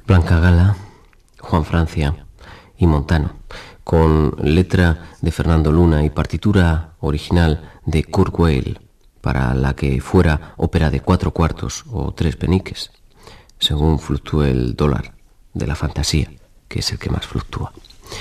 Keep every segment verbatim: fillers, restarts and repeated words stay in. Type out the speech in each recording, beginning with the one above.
Blanca Gala, Juan Francia y Montano, con letra de Fernando Luna y partitura original de Kurt Weill, para la que fuera ópera de cuatro cuartos o tres peniques, según fluctúe el dólar de la fantasía, que es el que más fluctúa.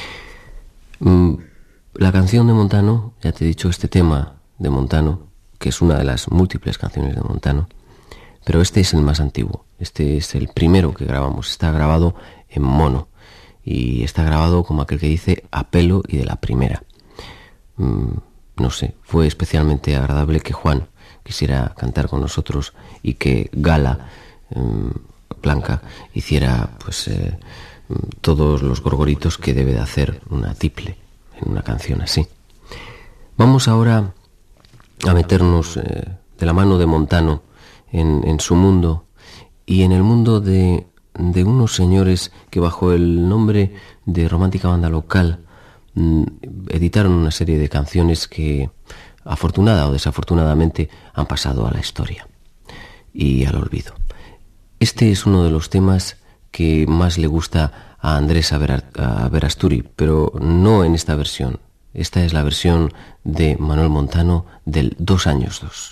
La canción de Montano, ya te he dicho, este tema de Montano, que es una de las múltiples canciones de Montano, pero este es el más antiguo, este es el primero que grabamos, está grabado en mono y está grabado como aquel que dice a pelo y de la primera. Mm, no sé, fue especialmente agradable que Juan quisiera cantar con nosotros y que Gala, eh, Blanca, hiciera pues eh, todos los gorgoritos que debe de hacer una tiple en una canción así. Vamos ahora a meternos eh, de la mano de Montano en, en su mundo y en el mundo de, de unos señores que bajo el nombre de Romántica Banda Local mm, editaron una serie de canciones que afortunada o desafortunadamente han pasado a la historia y al olvido. Este es uno de los temas que más le gusta a Andrés Aberasturi, pero no en esta versión. Esta es la versión de Manuel Montano del Dos años dos.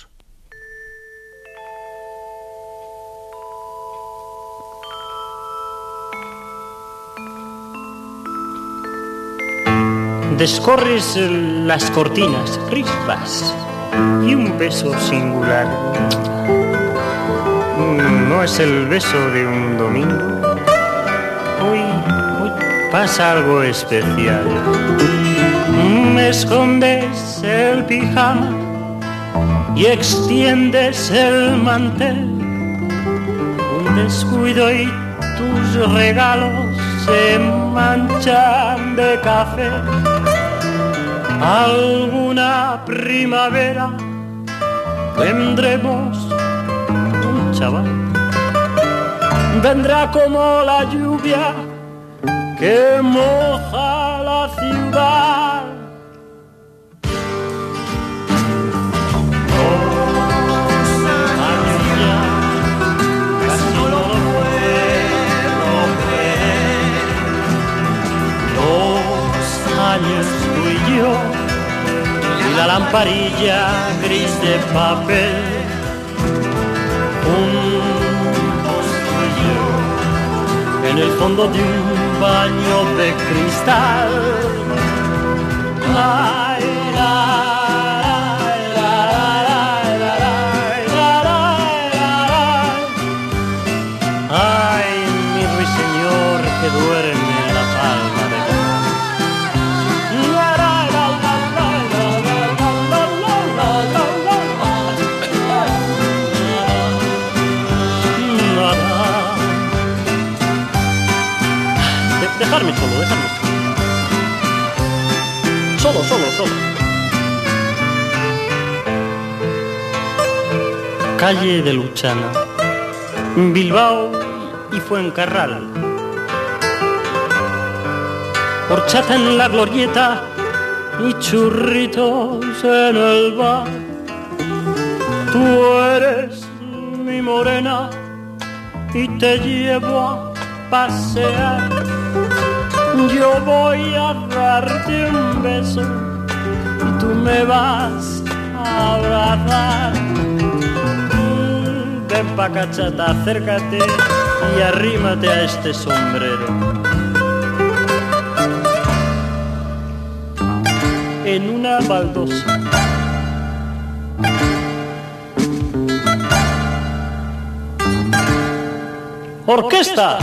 Descorres las cortinas, risas y un beso singular. No es el beso de un domingo. Hoy, hoy pasa algo especial. Me escondes el pijama y extiendes el mantel. Un descuido y tus regalos se manchan de café. Alguna primavera tendremos un chaval. Vendrá como la lluvia que moja la ciudad. Dos años ya, casi no lo puedo creer. Dos años tú y yo, y la lamparilla gris de papel. Juntos tú y yo, en el fondo de un baño de cristal. Ay, ay, ay, ay, ay, ay, ay, mi ruiseñor que duerme en la palma de mi Dejarme solo, dejarme solo. Solo, solo, solo. Calle de Luchana, Bilbao y Fuencarral. Horchata en la glorieta y churritos en el bar. Tú eres mi morena y te llevo a pasear. Yo voy a darte un beso y tú me vas a abrazar. Ven pa' cachata, acércate y arrímate a este sombrero. En una baldosa orquesta.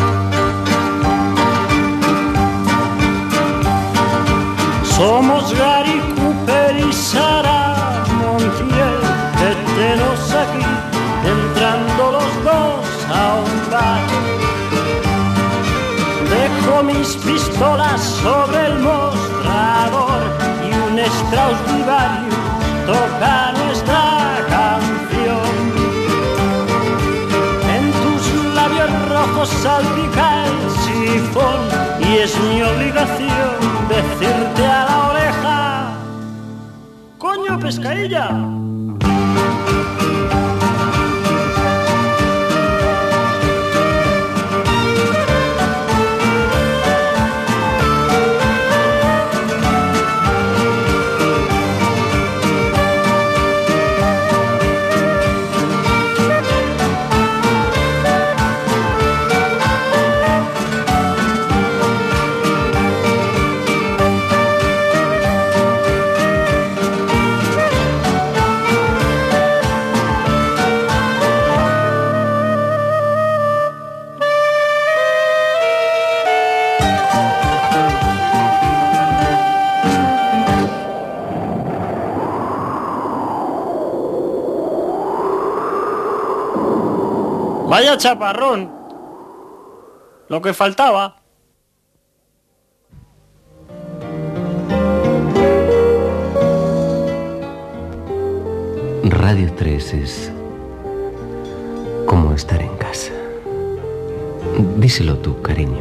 Somos Gary Cooper y Sara Montiel, etenos aquí, entrando los dos a un bar. Dejo mis pistolas sobre el mostrador y un Strauss-Stradivarius toca nuestra canción. En tus labios rojos salpica el sifón y es mi obligación decirte a la oreja: ¡coño, pescadilla! Vaya chaparrón. Lo que faltaba. Radio tres es como estar en casa. Díselo tú, cariño.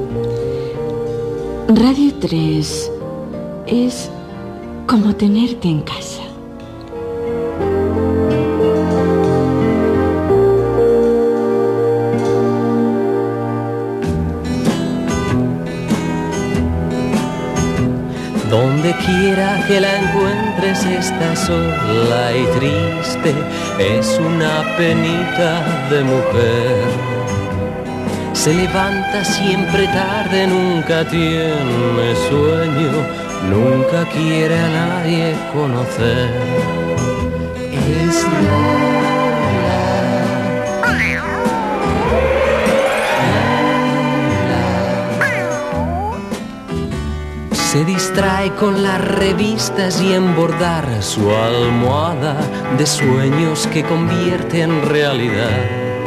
Radio tres es como tenerte en casa. Donde quiera que la encuentres está sola y triste, es una penita de mujer. Se levanta siempre tarde, nunca tiene sueño, nunca quiere a nadie conocer. Es Se distrae con las revistas y en bordar su almohada de sueños que convierte en realidad.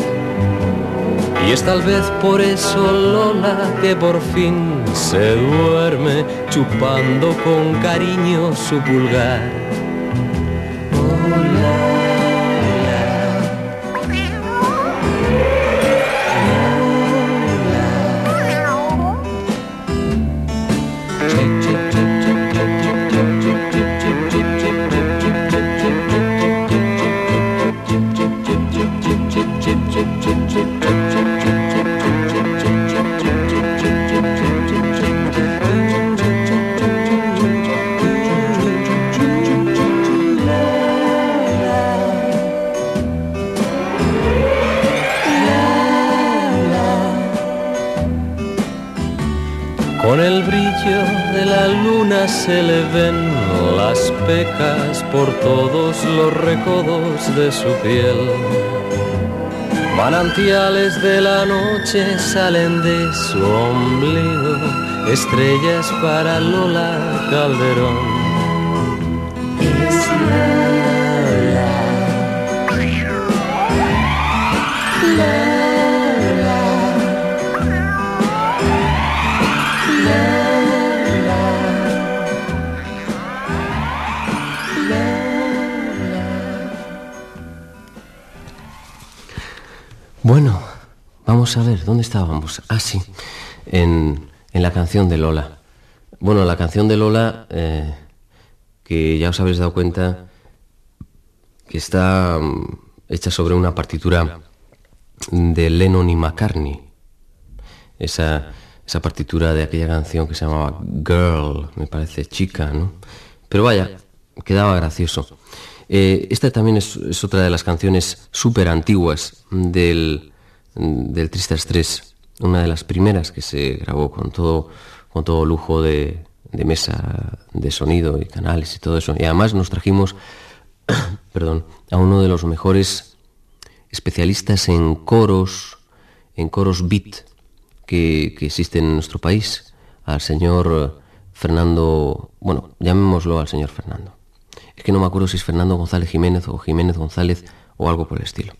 Y es tal vez por eso Lola que por fin se duerme chupando con cariño su pulgar. Hola. Con el brillo de la luna se le ven las pecas por todos los recodos de su piel. Manantiales de la noche salen de su ombligo, estrellas para Lola Calderón. Es Lola. Lola. Bueno, vamos a ver, ¿dónde estábamos? Ah, sí, en, en la canción de Lola. Bueno, la canción de Lola, eh, que ya os habéis dado cuenta que está um, hecha sobre una partitura de Lennon y McCartney. Esa, esa partitura de aquella canción que se llamaba Girl, me parece, chica, ¿no? Pero vaya, quedaba gracioso. Eh, esta también es, es otra de las canciones súper antiguas del, del Tristers tres, una de las primeras que se grabó con todo, con todo lujo de, de mesa de sonido y canales y todo eso. Y además nos trajimos perdón, a uno de los mejores especialistas en coros, en coros beat que, que existen en nuestro país, al señor Fernando, bueno, llamémoslo al señor Fernando. Es que no me acuerdo si es Fernando González Jiménez o Jiménez González o algo por el estilo.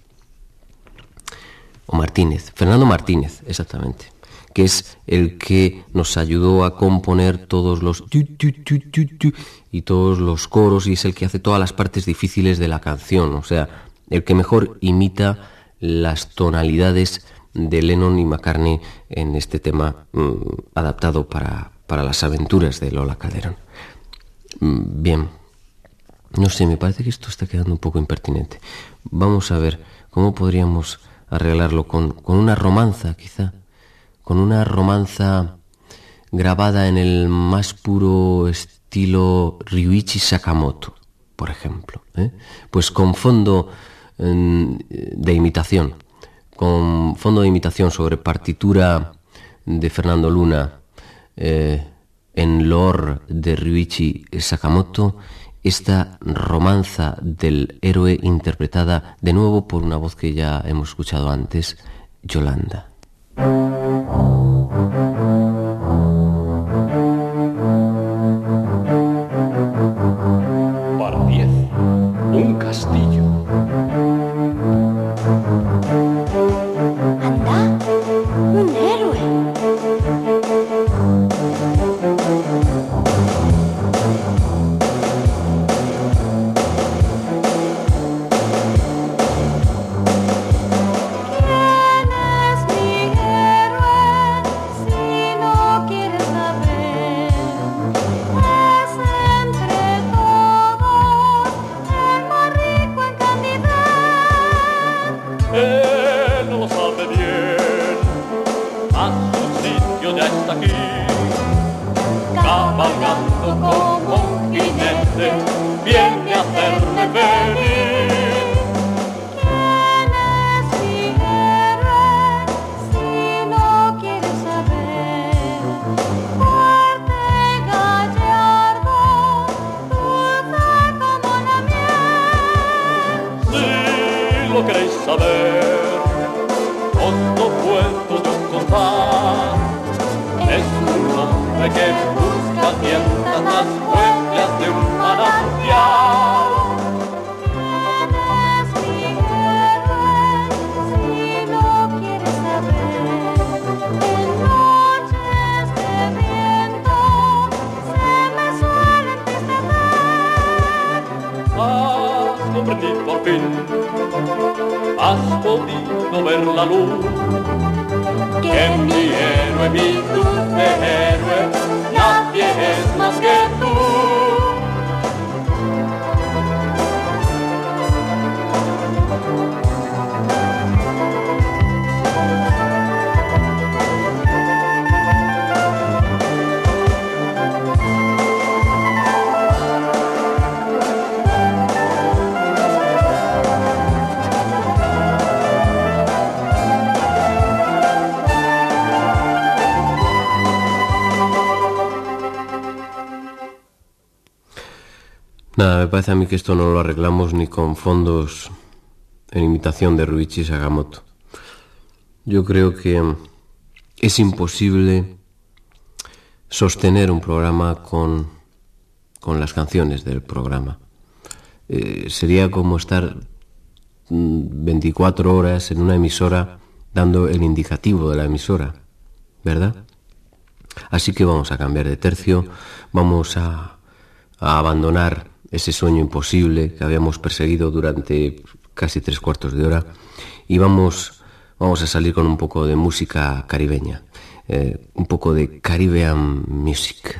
O Martínez, Fernando Martínez, exactamente, que es el que nos ayudó a componer todos los tu, tu, tu, tu, tu, y todos los coros, y es el que hace todas las partes difíciles de la canción, o sea, el que mejor imita las tonalidades de Lennon y McCartney en este tema mmm, adaptado para, para las aventuras de Lola Calderón. Mm, bien. No sé, me parece que esto está quedando un poco impertinente. Vamos a ver cómo podríamos arreglarlo con, con una romanza, quizá. Con una romanza grabada en el más puro estilo Ryuichi Sakamoto, por ejemplo, ¿eh? Pues con fondo eh, de imitación. Con fondo de imitación sobre partitura de Fernando Luna eh, en lore de Ryuichi Sakamoto. Esta romanza del héroe interpretada de nuevo por una voz que ya hemos escuchado antes, Yolanda. Par diez, un castillo. sueño ya está aquí, cabalgando como un jinete, viene a hacerme feliz. ¿Quién es mi héroe? Si lo quieres saber, fuerte, gallardo, dulce como la miel. Si lo queréis saber, os lo puedo yo contar. Es un hombre que busca tiendas las huellas de un manantial. ¿Quién es mi héroe? Si lo quieres saber, en noches de viento se me suele entristecer. Has comprendido por fin, has podido ver la luz, que mi héroe, mi dulce héroe, nadie es más que tú. Nada, me parece a mí que esto no lo arreglamos ni con fondos en imitación de Ryuichi Sakamoto. Yo creo que es imposible sostener un programa con, con las canciones del programa. Eh, sería como estar veinticuatro horas en una emisora dando el indicativo de la emisora, ¿verdad? Así que vamos a cambiar de tercio, vamos a, a abandonar ese sueño imposible que habíamos perseguido durante casi tres cuartos de hora y vamos, vamos a salir con un poco de música caribeña, eh, un poco de Caribbean Music.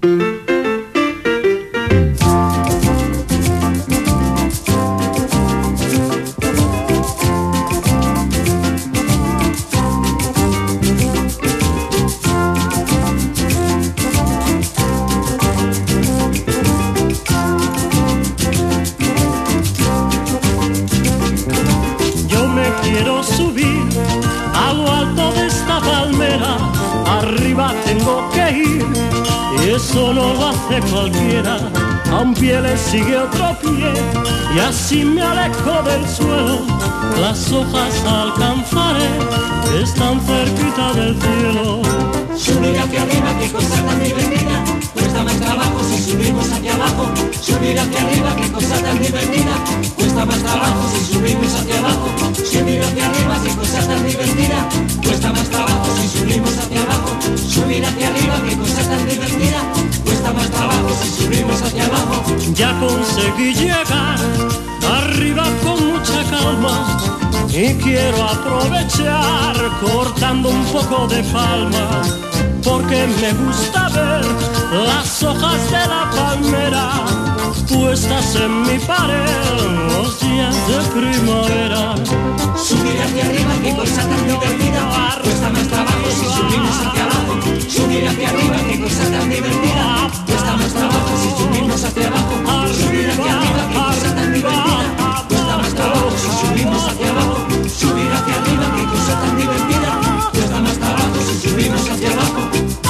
Eso no lo hace cualquiera, a un pie le sigue otro pie, y así me alejo del suelo, las hojas alcanzaré, están cerquita del cielo. Subir hacia arriba, qué cosa tan divertida, cuesta más trabajo si subimos hacia abajo. Subir hacia arriba, qué cosa tan divertida, cuesta más trabajo si subimos hacia abajo. Subir hacia arriba, qué cosa tan divertida, cuesta más trabajo si subimos hacia abajo. Subir hacia arriba, qué cosa tan divertida, cuesta más trabajo si subimos hacia abajo. Ya conseguí llegar arriba con mucha calma y quiero aprovechar cortando un poco de palma, porque me gusta ver las hojas de la palmera puestas en mi pared los días de primavera. Subir hacia arriba, qué cosa tan divertida, cuesta más trabajo si subimos hacia abajo. Subir hacia arriba, qué cosa tan divertida, cuesta más trabajo si subimos hacia abajo. Subir hacia arriba, qué cosa tan divertida, cuesta más trabajo si subimos hacia abajo. Subir hacia arriba, qué cosa tan divertida, cuesta más trabajo si subimos hacia abajo.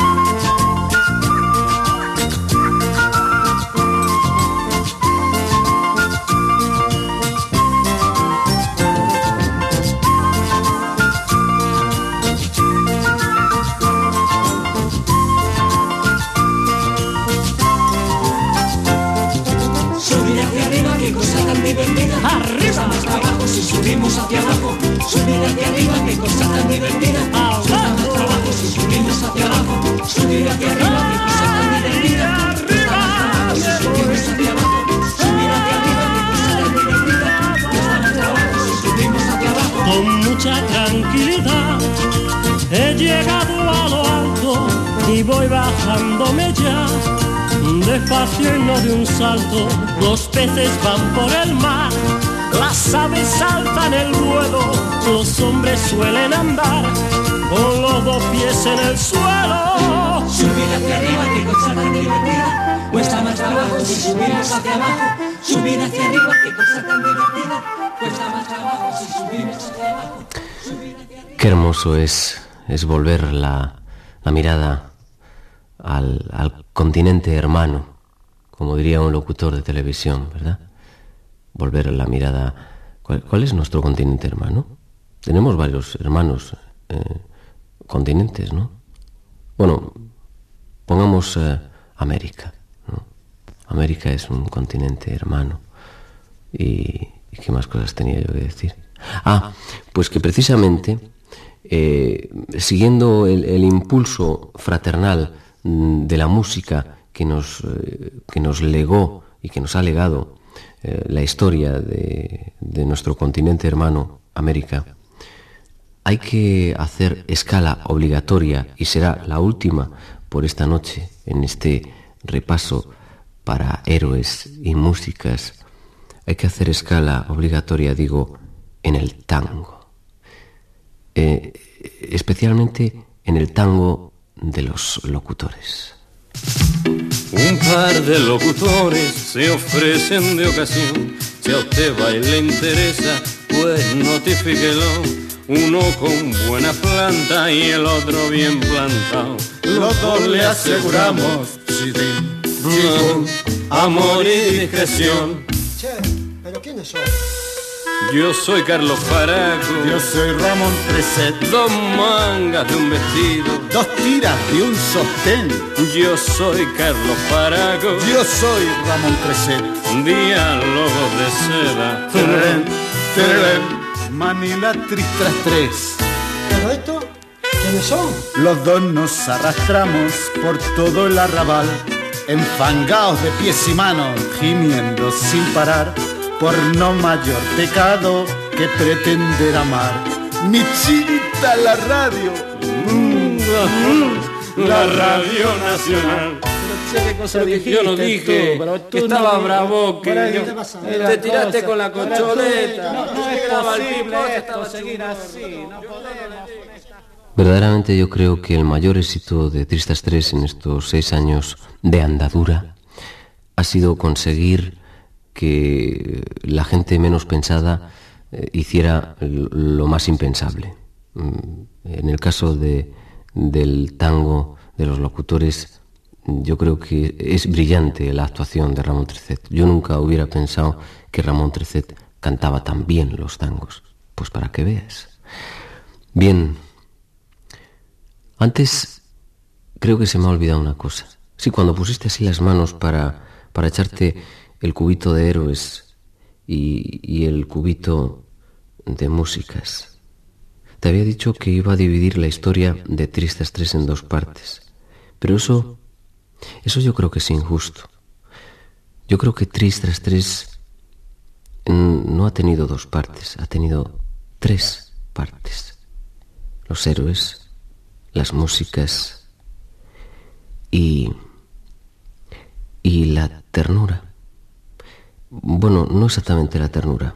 Arriba más trabajo si subimos hacia abajo. Subir hacia arriba, qué cosa tan divertida. Cuesta más trabajo si subimos hacia abajo. Subir hacia arriba, qué cosa tan divertida. Cuesta más trabajo si subimos hacia abajo. Subir hacia arriba, qué cosa tan divertida. Cuesta más trabajo si subimos hacia abajo. Con mucha tranquilidad he llegado a lo alto y voy bajándome ya. Despacio y no de un salto, los peces van por el mar, las aves saltan el vuelo, los hombres suelen andar con los dos pies en el suelo. hacia arriba, qué cosa tan divertida. Cuesta más trabajo si subimos hacia abajo. Subir hacia arriba, qué cosa tan divertida. Cuesta más trabajo si subimos hacia abajo. Subir hacia arriba. Qué hermoso es, es volver la, la mirada al, al continente hermano, como diría un locutor de televisión, ¿verdad? Volver la mirada. ¿Cuál, cuál es nuestro continente hermano? Tenemos varios hermanos eh, continentes, ¿no? Bueno, pongamos eh, América, ¿no? América es un continente hermano. Y, ¿y qué más cosas tenía yo que decir? Ah, pues que precisamente, eh, siguiendo el, el impulso fraternal de la música que nos, eh, que nos legó y que nos ha legado eh, la historia de, de nuestro continente hermano, América, hay que hacer escala obligatoria, y será la última por esta noche, en este repaso para héroes y músicas. Hay que hacer escala obligatoria, digo, en el tango. Eh, especialmente en el tango de los locutores. Un par de locutores se ofrecen de ocasión. Si a usted va y le interesa, pues notifíquelo. Uno con buena planta y el otro bien plantado. Los dos le aseguramos chirín, chico, amor y discreción. Che, ¿pero quiénes son? Yo soy Carlos Paraco. Yo soy Ramón Treset. Dos mangas de un vestido, dos tiras de un sostén. Yo soy Carlos Paraco. Yo soy Ramón Treset. Diálogos de seda. Terren, terren. Manila tris tras tres. ¿Pero esto? ¿Quiénes son? Los dos nos arrastramos por todo el arrabal, enfangaos de pies y manos, gimiendo sin parar, por no mayor pecado que pretender amar. Mi chinita la radio, mm, la radio nacional. ¿Qué cosa dijiste? Yo no dije tú, pero tú que estaba no, bravo, que ahí, yo, te, pasa, te tiraste con la concholeta. No, no es posible esto, seguir así, no podemos. Verdaderamente yo creo que el mayor éxito de Tristas Tres en estos seis años de andadura ha sido conseguir que la gente menos pensada eh, hiciera lo más impensable. En el caso de, del tango de los locutores, yo creo que es brillante la actuación de Ramón Treset. Yo nunca hubiera pensado que Ramón Treset cantaba tan bien los tangos. Pues para que veas. Bien, antes creo que se me ha olvidado una cosa. Sí, cuando pusiste así las manos para, para echarte el cubito de héroes y, y el cubito de músicas, te había dicho que iba a dividir la historia de Tristas Tres en dos partes. Pero eso... Eso yo creo que es injusto. Yo creo que Tristas Tres no ha tenido dos partes, ha tenido tres partes. Los héroes, las músicas y, y la ternura. Bueno, no exactamente la ternura.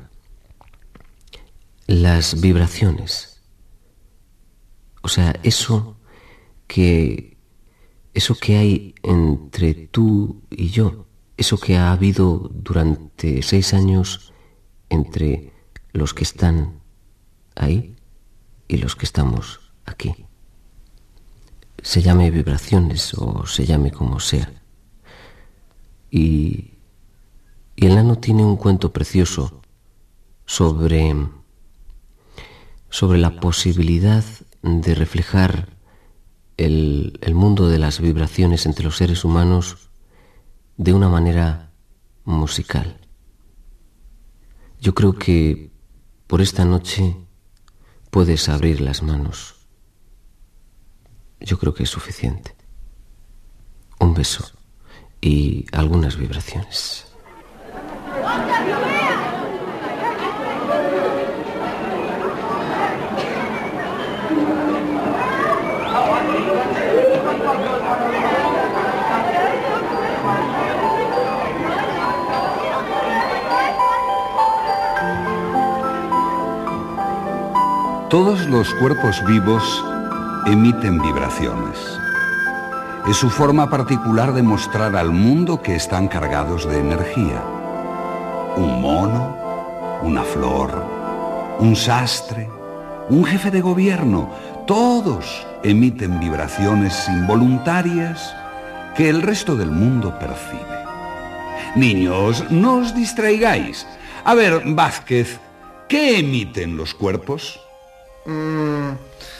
Las vibraciones. O sea, eso que... Eso que hay entre tú y yo, eso que ha habido durante seis años entre los que están ahí y los que estamos aquí. Se llame vibraciones o se llame como sea. Y, y el nano tiene un cuento precioso sobre, sobre la posibilidad de reflejar El, el mundo de las vibraciones entre los seres humanos de una manera musical. Yo creo que por esta noche puedes abrir las manos. Yo creo que es suficiente. Un beso y algunas vibraciones. Todos los cuerpos vivos emiten vibraciones. Es su forma particular de mostrar al mundo que están cargados de energía. Un mono, una flor, un sastre, un jefe de gobierno, todos emiten vibraciones involuntarias que el resto del mundo percibe. Niños, no os distraigáis. A ver, Vázquez, ¿qué emiten los cuerpos? Mm,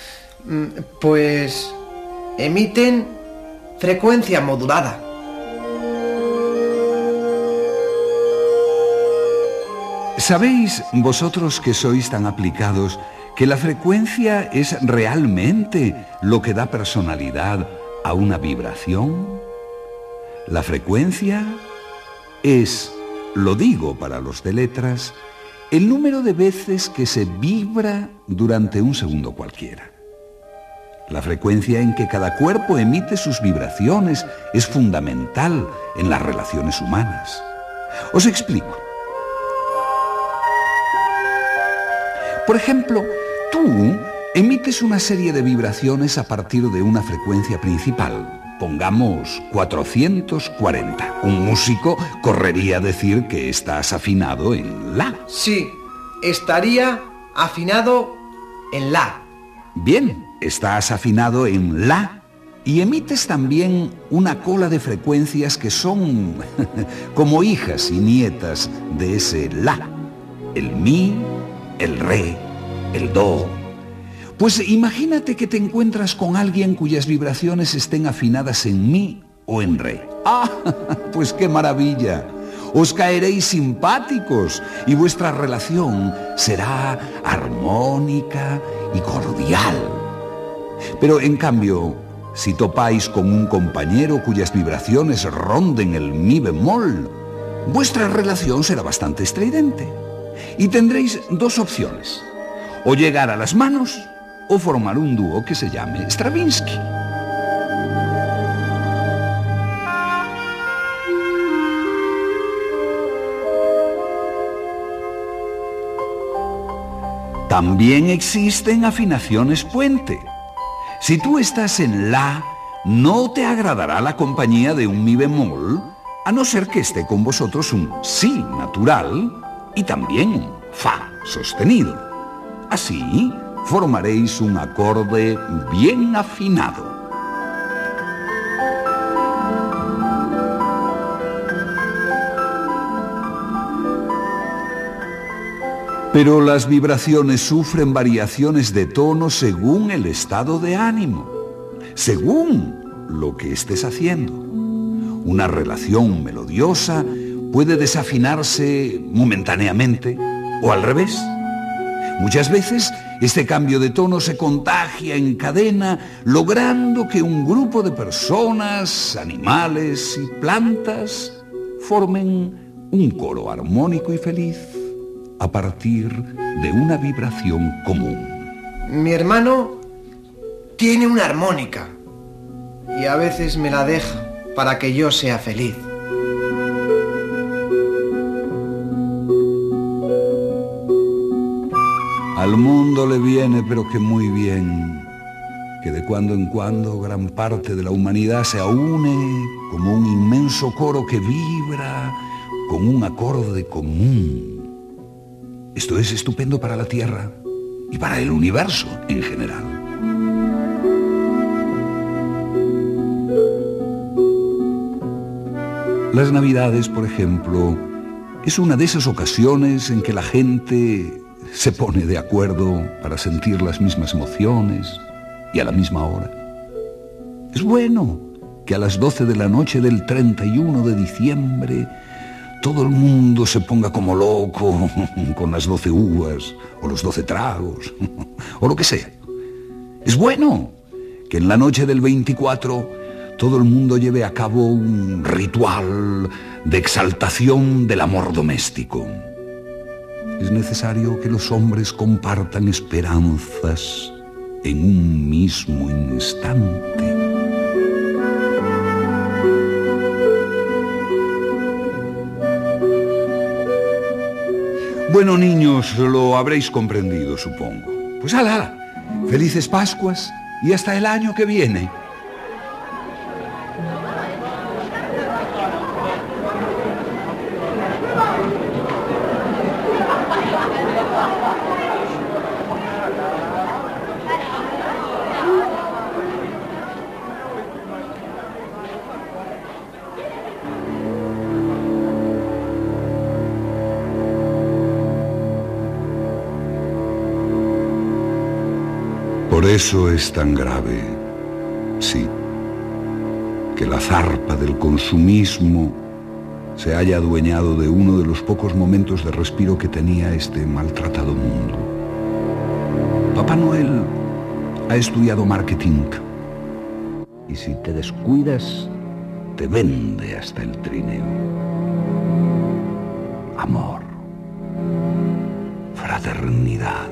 pues emiten frecuencia modulada. ¿Sabéis vosotros que sois tan aplicados que la frecuencia es realmente lo que da personalidad a una vibración? La frecuencia es, lo digo para los de letras, el número de veces que se vibra durante un segundo cualquiera. La frecuencia en que cada cuerpo emite sus vibraciones es fundamental en las relaciones humanas. Os explico. Por ejemplo, tú emites una serie de vibraciones a partir de una frecuencia principal. Pongamos cuatrocientos cuarenta. Un músico correría a decir que estás afinado en la. Sí, estaría afinado en la. Bien, estás afinado en la y emites también una cola de frecuencias que son como hijas y nietas de ese la. El mi, el re, el do. Pues imagínate que te encuentras con alguien cuyas vibraciones estén afinadas en mi o en re. ¡Ah! Pues qué maravilla. Os caeréis simpáticos y vuestra relación será armónica y cordial. Pero en cambio, si topáis con un compañero cuyas vibraciones ronden el mi bemol, vuestra relación será bastante estridente. Y tendréis dos opciones: o llegar a las manos o formar un dúo que se llame Stravinsky. También existen afinaciones puente. Si tú estás en la, no te agradará la compañía de un mi bemol, a no ser que esté con vosotros un si natural y también un fa sostenido. Así formaréis un acorde bien afinado. Pero las vibraciones sufren variaciones de tono según el estado de ánimo, según lo que estés haciendo. Una relación melodiosa puede desafinarse momentáneamente o al revés. Muchas veces este cambio de tono se contagia en cadena, logrando que un grupo de personas, animales y plantas formen un coro armónico y feliz a partir de una vibración común. Mi hermano tiene una armónica y a veces me la deja para que yo sea feliz. Al mundo le viene, pero que muy bien, que de cuando en cuando gran parte de la humanidad se aúne como un inmenso coro que vibra con un acorde común. Esto es estupendo para la Tierra y para el universo en general. Las Navidades, por ejemplo, es una de esas ocasiones en que la gente se pone de acuerdo para sentir las mismas emociones y a la misma hora. Es bueno que a las doce de la noche del treinta y uno de diciembre todo el mundo se ponga como loco con las doce uvas o los doce tragos o lo que sea. Es bueno que en la noche del veinticuatro todo el mundo lleve a cabo un ritual de exaltación del amor doméstico. Es necesario que los hombres compartan esperanzas en un mismo instante. Bueno, niños, lo habréis comprendido, supongo. Pues hala, hala. Felices Pascuas y hasta el año que viene. eso es tan grave, sí, que la zarpa del consumismo se haya adueñado de uno de los pocos momentos de respiro que tenía este maltratado mundo. Papá Noel ha estudiado marketing y si te descuidas, te vende hasta el trineo. Amor, fraternidad,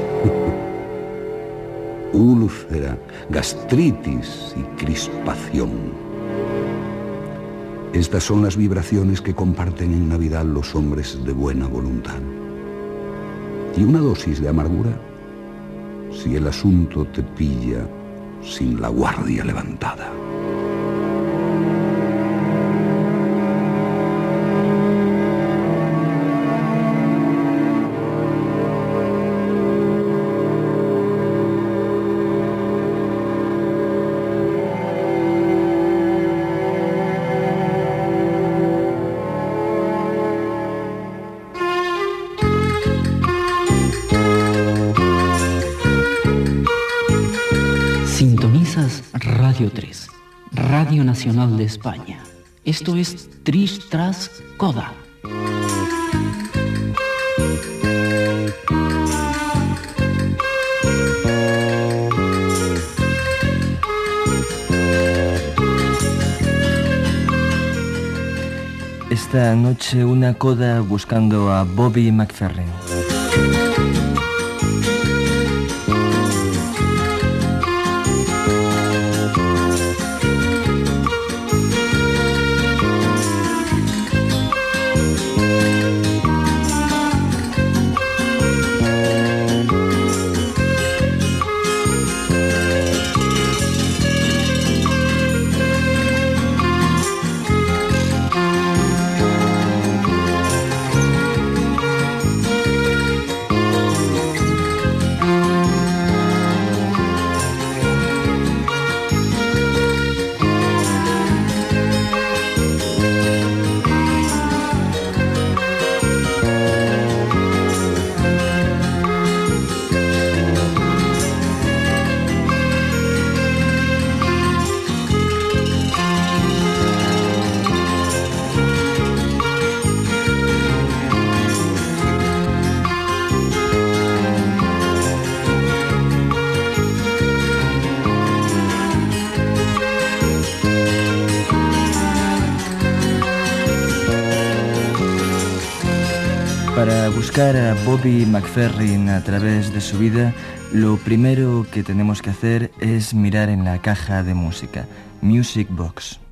úlcera, gastritis y crispación. Estas son las vibraciones que comparten en Navidad los hombres de buena voluntad. Y una dosis de amargura si el asunto te pilla sin la guardia levantada. Sintonizas Radio tres, Radio Nacional de España. Esto es Tris Tras Coda. Esta noche una coda buscando a Bobby McFerrin. Para buscar a Bobby McFerrin a través de su vida, lo primero que tenemos que hacer es mirar en la caja de música, Music Box.